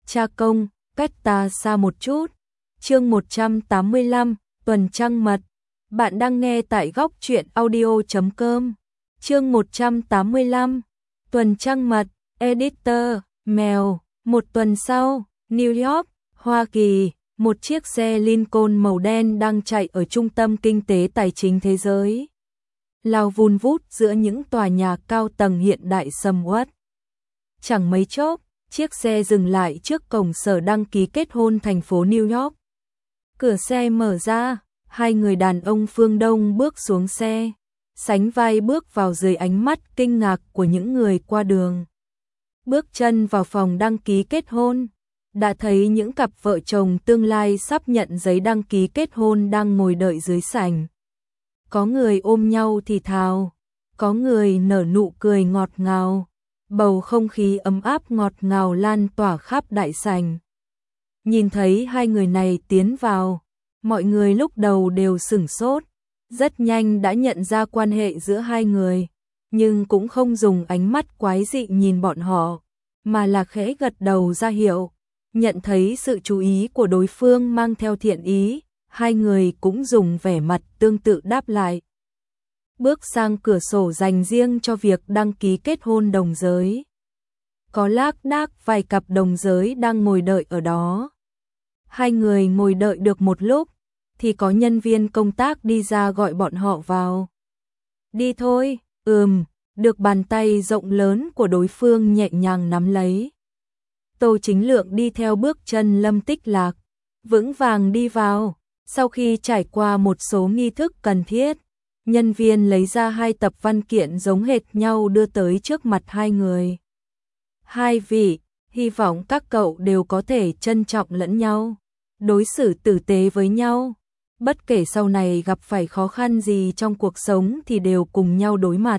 Cha công, cách ta xa một chút. Chương 185, tuần trăng mật. Bạn đang nghe tại góc truyện audio.com. Chương 185, tuần trăng mật. Editor, Mèo. Một tuần sau, New York, Hoa Kỳ, một chiếc xe Lincoln màu đen đang chạy ở trung tâm kinh tế tài chính thế giới. Lao vun vút giữa những tòa nhà cao tầng hiện đại sầm uất. Chẳng mấy chốc, chiếc xe dừng lại trước cổng sở đăng ký kết hôn thành phố New York. Cửa xe mở ra, hai người đàn ông phương Đông bước xuống xe, sánh vai bước vào dưới ánh mắt kinh ngạc của những người qua đường. Bước chân vào phòng đăng ký kết hôn, đã thấy những cặp vợ chồng tương lai sắp nhận giấy đăng ký kết hôn đang ngồi đợi dưới sảnh. Có người ôm nhau thì thào, có người nở nụ cười ngọt ngào, bầu không khí ấm áp ngọt ngào lan tỏa khắp đại sảnh. Nhìn thấy hai người này tiến vào, mọi người lúc đầu đều sửng sốt, rất nhanh đã nhận ra quan hệ giữa hai người, nhưng cũng không dùng ánh mắt quái dị nhìn bọn họ, mà là khẽ gật đầu ra hiệu, nhận thấy sự chú ý của đối phương mang theo thiện ý, hai người cũng dùng vẻ mặt tương tự đáp lại. Bước sang cửa sổ dành riêng cho việc đăng ký kết hôn đồng giới. Có lác đác vài cặp đồng giới đang ngồi đợi ở đó. Hai người ngồi đợi được một lúc, thì có nhân viên công tác đi ra gọi bọn họ vào. Đi thôi, được bàn tay rộng lớn của đối phương nhẹ nhàng nắm lấy. Tô Chính Lượng đi theo bước chân Lâm Tích Lạc, vững vàng đi vào. Sau khi trải qua một số nghi thức cần thiết, nhân viên lấy ra hai tập văn kiện giống hệt nhau đưa tới trước mặt hai người. Hai vị, hy vọng các cậu đều có thể trân trọng lẫn nhau, đối xử tử tế với nhau. Bất kể sau này gặp phải khó khăn gì trong cuộc sống thì đều cùng nhau đối mặt.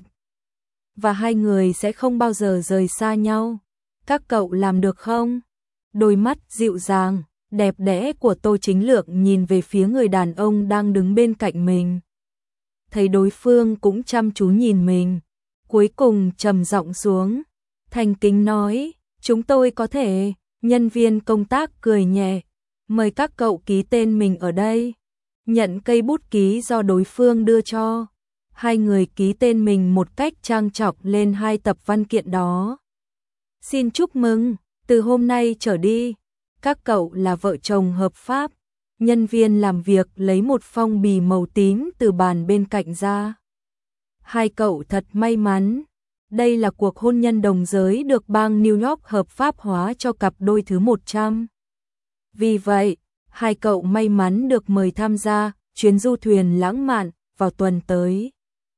Và hai người sẽ không bao giờ rời xa nhau. Các cậu làm được không? Đôi mắt dịu dàng, đẹp đẽ của Tô Chính Lượng nhìn về phía người đàn ông đang đứng bên cạnh mình. Thấy đối phương cũng chăm chú nhìn mình, cuối cùng trầm giọng xuống, thành kính nói, chúng tôi có thể. Nhân viên công tác cười nhẹ, mời các cậu ký tên mình ở đây. Nhận cây bút ký do đối phương đưa cho, hai người ký tên mình một cách trang trọng lên hai tập văn kiện đó. Xin chúc mừng, từ hôm nay trở đi, các cậu là vợ chồng hợp pháp. Nhân viên làm việc lấy một phong bì màu tím từ bàn bên cạnh ra. Hai cậu thật may mắn. Đây là cuộc hôn nhân đồng giới được bang New York hợp pháp hóa cho cặp đôi thứ 100. Vì vậy, hai cậu may mắn được mời tham gia chuyến du thuyền lãng mạn vào tuần tới.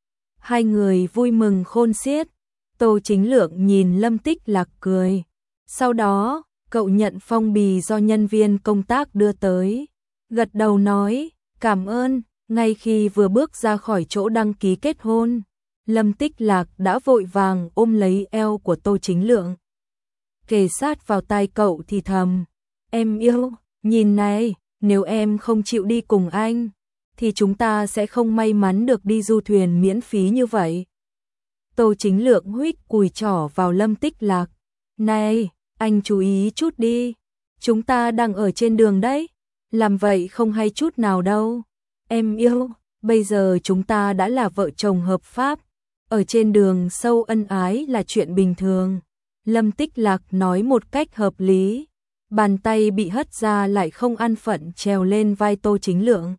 Hai người vui mừng khôn xiết. Tô Chính Lượng nhìn Lâm Tích Lạc cười. Sau đó, cậu nhận phong bì do nhân viên công tác đưa tới. Gật đầu nói, cảm ơn. Ngay khi vừa bước ra khỏi chỗ đăng ký kết hôn, Lâm Tích Lạc đã vội vàng ôm lấy eo của Tô Chính Lượng. Kề sát vào tai cậu thì thầm, em yêu, nhìn này, nếu em không chịu đi cùng anh, thì chúng ta sẽ không may mắn được đi du thuyền miễn phí như vậy. Tô Chính Lượng huých cùi trỏ vào Lâm Tích Lạc. Này, anh chú ý chút đi, chúng ta đang ở trên đường đấy, làm vậy không hay chút nào đâu. Em yêu, bây giờ chúng ta đã là vợ chồng hợp pháp, ở trên đường sâu ân ái là chuyện bình thường. Lâm Tích Lạc nói một cách hợp lý, bàn tay bị hất ra lại không an phận trèo lên vai Tô Chính Lượng.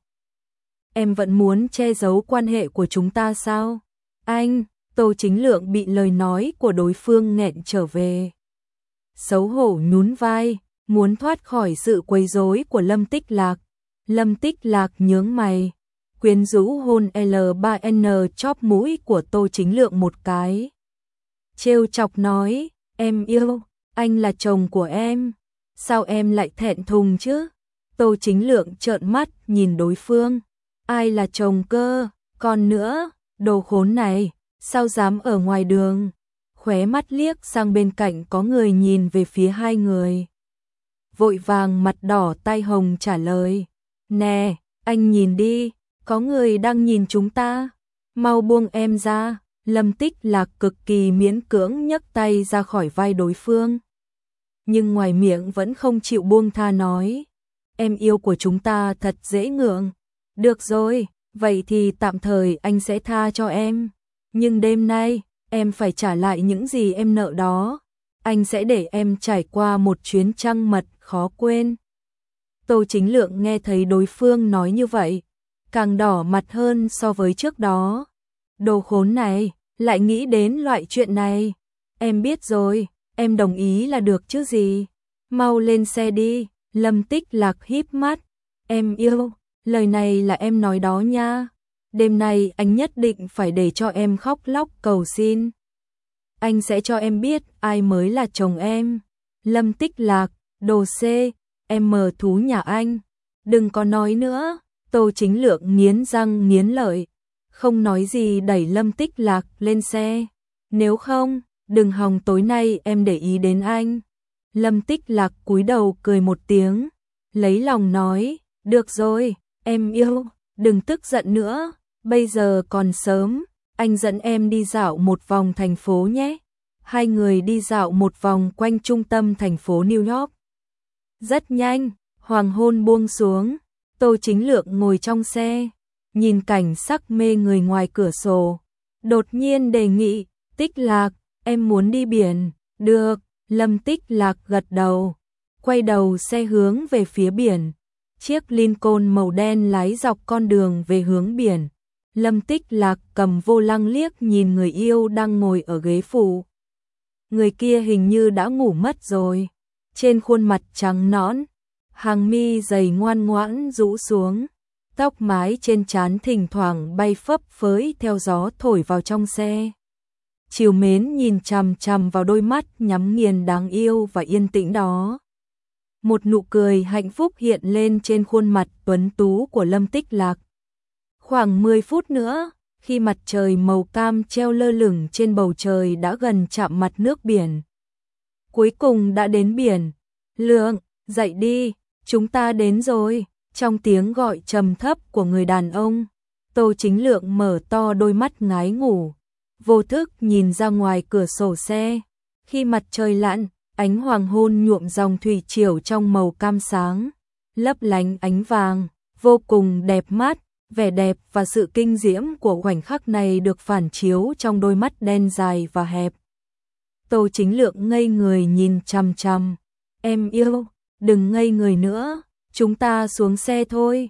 Em vẫn muốn che giấu quan hệ của chúng ta sao? Anh, Tô Chính Lượng bị lời nói của đối phương nghẹn trở về. Xấu hổ nhún vai, muốn thoát khỏi sự quấy rối của Lâm Tích Lạc. Lâm Tích Lạc nhướng mày, quyến rũ hôn L3N chóp mũi của Tô Chính Lượng một cái. Trêu chọc nói, em yêu, anh là chồng của em, sao em lại thẹn thùng chứ? Tô Chính Lượng trợn mắt nhìn đối phương, ai là chồng cơ, còn nữa, đồ khốn này, sao dám ở ngoài đường? Khóe mắt liếc sang bên cạnh có người nhìn về phía hai người. Vội vàng mặt đỏ tai hồng trả lời, nè, anh nhìn đi, có người đang nhìn chúng ta, mau buông em ra. Lâm Tích Lạc cực kỳ miễn cưỡng nhấc tay ra khỏi vai đối phương. nhưng ngoài miệng vẫn không chịu buông tha nói. Em yêu của chúng ta thật dễ ngượng. Được rồi, vậy thì tạm thời anh sẽ tha cho em. Nhưng đêm nay, em phải trả lại những gì em nợ đó. Anh sẽ để em trải qua một chuyến trăng mật khó quên. Tô Chính Lượng nghe thấy đối phương nói như vậy, càng đỏ mặt hơn so với trước đó. Đồ khốn này, lại nghĩ đến loại chuyện này. Em biết rồi, em đồng ý là được chứ gì. Mau lên xe đi. Lâm Tích Lạc híp mắt. Em yêu, lời này là em nói đó nha. Đêm nay anh nhất định phải để cho em khóc lóc cầu xin. Anh sẽ cho em biết ai mới là chồng em. Lâm Tích Lạc, đồ C, em mờ thú nhà anh. Đừng có nói nữa. Tô Chính Lượng nghiến răng nghiến lợi, không nói gì đẩy Lâm Tích Lạc lên xe. Nếu không, đừng hòng tối nay em để ý đến anh. Lâm Tích Lạc cúi đầu cười một tiếng, lấy lòng nói, được rồi, em yêu, đừng tức giận nữa, bây giờ còn sớm, anh dẫn em đi dạo một vòng thành phố nhé. Hai người đi dạo một vòng quanh trung tâm thành phố New York. Rất nhanh, hoàng hôn buông xuống, Tô Chính Lượng ngồi trong xe, nhìn cảnh sắc mê người ngoài cửa sổ. Đột nhiên đề nghị, Tích Lạc, em muốn đi biển. Được, Lâm Tích Lạc gật đầu, quay đầu xe hướng về phía biển. Chiếc Lincoln màu đen lái dọc con đường về hướng biển. Lâm Tích Lạc cầm vô lăng liếc nhìn người yêu đang ngồi ở ghế phụ. Người kia hình như đã ngủ mất rồi. Trên khuôn mặt trắng nõn, hàng mi dày ngoan ngoãn rũ xuống, tóc mái trên trán thỉnh thoảng bay phấp phới theo gió thổi vào trong xe. Trìu mến nhìn chằm chằm vào đôi mắt nhắm nghiền đáng yêu và yên tĩnh đó. Một nụ cười hạnh phúc hiện lên trên khuôn mặt tuấn tú của Lâm Tích Lạc. Khoảng 10 phút nữa, khi mặt trời màu cam treo lơ lửng trên bầu trời đã gần chạm mặt nước biển. Cuối cùng đã đến biển. Lượng, dậy đi, chúng ta đến rồi. Trong tiếng gọi trầm thấp của người đàn ông, Tô Chính Lượng mở to đôi mắt ngái ngủ, vô thức nhìn ra ngoài cửa sổ xe. Khi mặt trời lặn, ánh hoàng hôn nhuộm dòng thủy triều trong màu cam sáng, lấp lánh ánh vàng, vô cùng đẹp mắt. Vẻ đẹp và sự kinh diễm của khoảnh khắc này được phản chiếu trong đôi mắt đen dài và hẹp. Tô Chính Lượng ngây người nhìn chằm chằm. Em yêu, đừng ngây người nữa, chúng ta xuống xe thôi.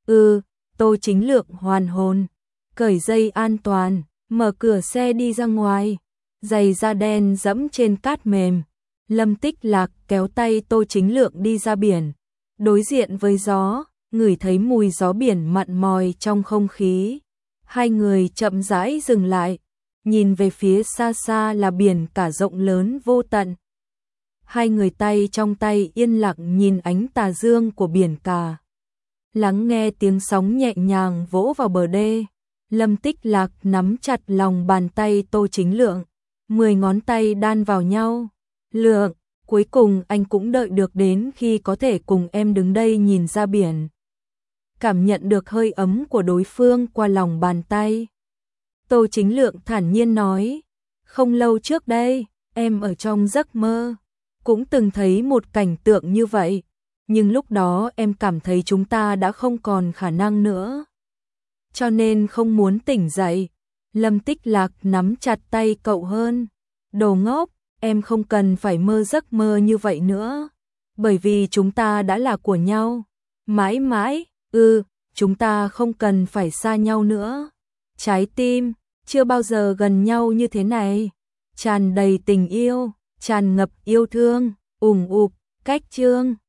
Tô Chính Lượng hoàn hồn, cởi dây an toàn, mở cửa xe đi ra ngoài. Giày da đen dẫm trên cát mềm. Lâm Tích Lạc kéo tay Tô Chính Lượng đi ra biển. Đối diện với gió, ngửi thấy mùi gió biển mặn mòi trong không khí. Hai người chậm rãi dừng lại, nhìn về phía xa xa là biển cả rộng lớn vô tận. Hai người tay trong tay yên lặng nhìn ánh tà dương của biển cả. Lắng nghe tiếng sóng nhẹ nhàng vỗ vào bờ đê. Lâm Tích Lạc nắm chặt lòng bàn tay Tô Chính Lượng, 10 ngón tay đan vào nhau. Lượng, cuối cùng anh cũng đợi được đến khi có thể cùng em đứng đây nhìn ra biển. Cảm nhận được hơi ấm của đối phương qua lòng bàn tay. Tô Chính Lượng thản nhiên nói, không lâu trước đây, em ở trong giấc mơ, cũng từng thấy một cảnh tượng như vậy, nhưng lúc đó em cảm thấy chúng ta đã không còn khả năng nữa. Cho nên không muốn tỉnh dậy. Lâm Tích Lạc nắm chặt tay cậu hơn. Đồ ngốc, em không cần phải mơ giấc mơ như vậy nữa, bởi vì chúng ta đã là của nhau. Mãi mãi, chúng ta không cần phải xa nhau nữa. Trái tim, chưa bao giờ gần nhau như thế này. Tràn đầy tình yêu, tràn ngập yêu thương, ủng ục, cách chương.